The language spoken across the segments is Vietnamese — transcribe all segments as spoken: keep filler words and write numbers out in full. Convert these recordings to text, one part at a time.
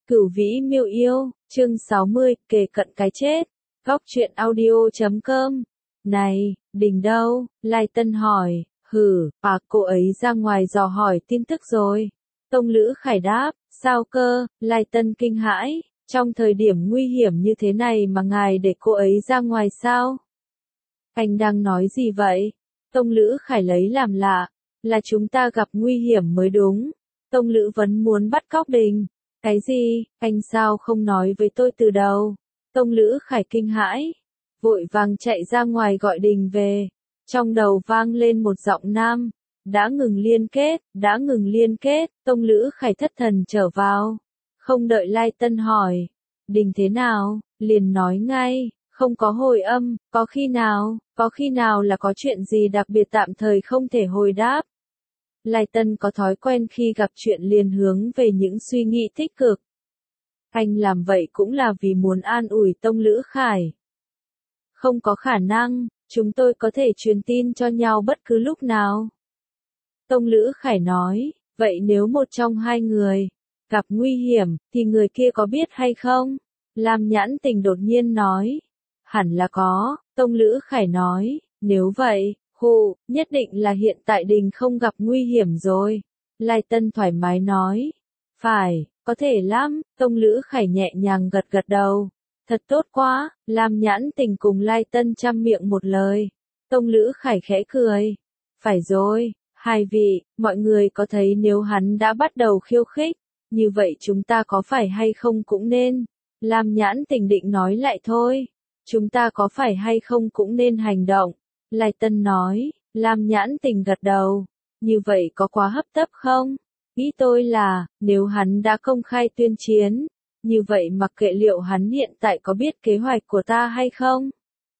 Cửu vĩ miêu yêu, chương sáu mươi, kề cận cái chết. Góc truyện audio chấm com. Này, Đình đâu? Lai Tân hỏi. Hử, à cô ấy ra ngoài dò hỏi tin tức rồi. Tông Lữ Khải đáp, sao cơ? Lai Tân kinh hãi, trong thời điểm nguy hiểm như thế này mà ngài để cô ấy ra ngoài sao? Anh đang nói gì vậy? Tông Lữ Khải lấy làm lạ, là chúng ta gặp nguy hiểm mới đúng. Tông Lữ Vấn muốn bắt cóc Đình. Cái gì, anh sao không nói với tôi từ đầu? Tông Lữ Khải kinh hãi, vội vàng chạy ra ngoài gọi Đình về. Trong đầu vang lên một giọng nam, đã ngừng liên kết, đã ngừng liên kết. Tông Lữ Khải thất thần trở vào, không đợi Lai Tân hỏi, Đình thế nào, liền nói ngay, không có hồi âm, có khi nào, có khi nào là có chuyện gì đặc biệt tạm thời không thể hồi đáp. Lai Tân có thói quen khi gặp chuyện liền hướng về những suy nghĩ tích cực. Anh làm vậy cũng là vì muốn an ủi Tông Lữ Khải. Không có khả năng, chúng tôi có thể truyền tin cho nhau bất cứ lúc nào. Tông Lữ Khải nói, vậy nếu một trong hai người gặp nguy hiểm, thì người kia có biết hay không? Lam Nhãn Tình đột nhiên nói, hẳn là có. Tông Lữ Khải nói, nếu vậy, hù, nhất định là hiện tại Đình không gặp nguy hiểm rồi. Lai Tân thoải mái nói, phải, có thể lắm. Tông Lữ Khải nhẹ nhàng gật gật đầu. Thật tốt quá. Lam Nhãn Tình cùng Lai Tân chăm miệng một lời. Tông Lữ Khải khẽ cười. Phải rồi, hai vị, mọi người có thấy nếu hắn đã bắt đầu khiêu khích, như vậy chúng ta có phải hay không cũng nên. Lam Nhãn Tình định nói lại thôi. Chúng ta có phải hay không cũng nên hành động. Lai Tân nói. Lam Nhãn Tình gật đầu. Như vậy có quá hấp tấp không? Ý tôi là, nếu hắn đã công khai tuyên chiến, như vậy mặc kệ liệu hắn hiện tại có biết kế hoạch của ta hay không?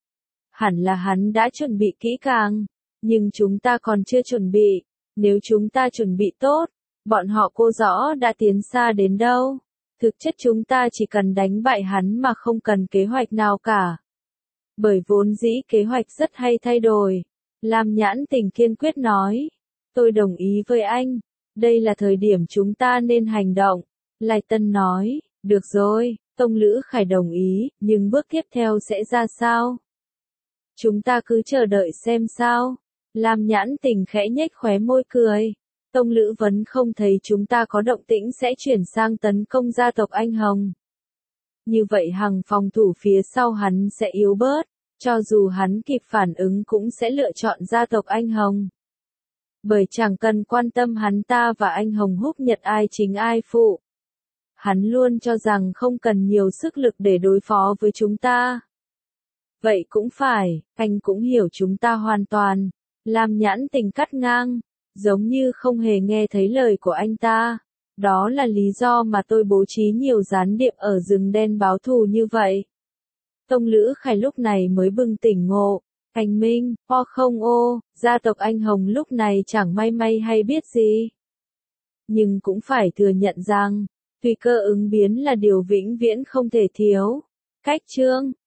Hẳn là hắn đã chuẩn bị kỹ càng, nhưng chúng ta còn chưa chuẩn bị. Nếu chúng ta chuẩn bị tốt, bọn họ cô rõ đã tiến xa đến đâu. Thực chất chúng ta chỉ cần đánh bại hắn mà không cần kế hoạch nào cả. Bởi vốn dĩ kế hoạch rất hay thay đổi. Lam Nhãn Tình kiên quyết nói. Tôi đồng ý với anh. Đây là thời điểm chúng ta nên hành động. Lai Tân nói, được rồi. Tông Lữ Khải đồng ý, nhưng bước tiếp theo sẽ ra sao? Chúng ta cứ chờ đợi xem sao. Lam Nhãn Tình khẽ nhếch khóe môi cười. Tông Lữ Vấn không thấy chúng ta có động tĩnh sẽ chuyển sang tấn công gia tộc Anh Hồng. Như vậy hàng phòng thủ phía sau hắn sẽ yếu bớt, cho dù hắn kịp phản ứng cũng sẽ lựa chọn gia tộc Anh Hồng. Bởi chẳng cần quan tâm hắn ta và anh Hồng Húc Nhật ai chính ai phụ. Hắn luôn cho rằng không cần nhiều sức lực để đối phó với chúng ta. Vậy cũng phải, anh cũng hiểu chúng ta hoàn toàn. Lam Nhãn Tình cắt ngang, giống như không hề nghe thấy lời của anh ta. Đó là lý do mà tôi bố trí nhiều gián điệp ở rừng đen báo thù như vậy. Tông Lữ Khải lúc này mới bừng tỉnh ngộ. Anh Minh, o không ô, gia tộc Anh Hồng lúc này chẳng may may hay biết gì. Nhưng cũng phải thừa nhận rằng, tùy cơ ứng biến là điều vĩnh viễn không thể thiếu. Cách chương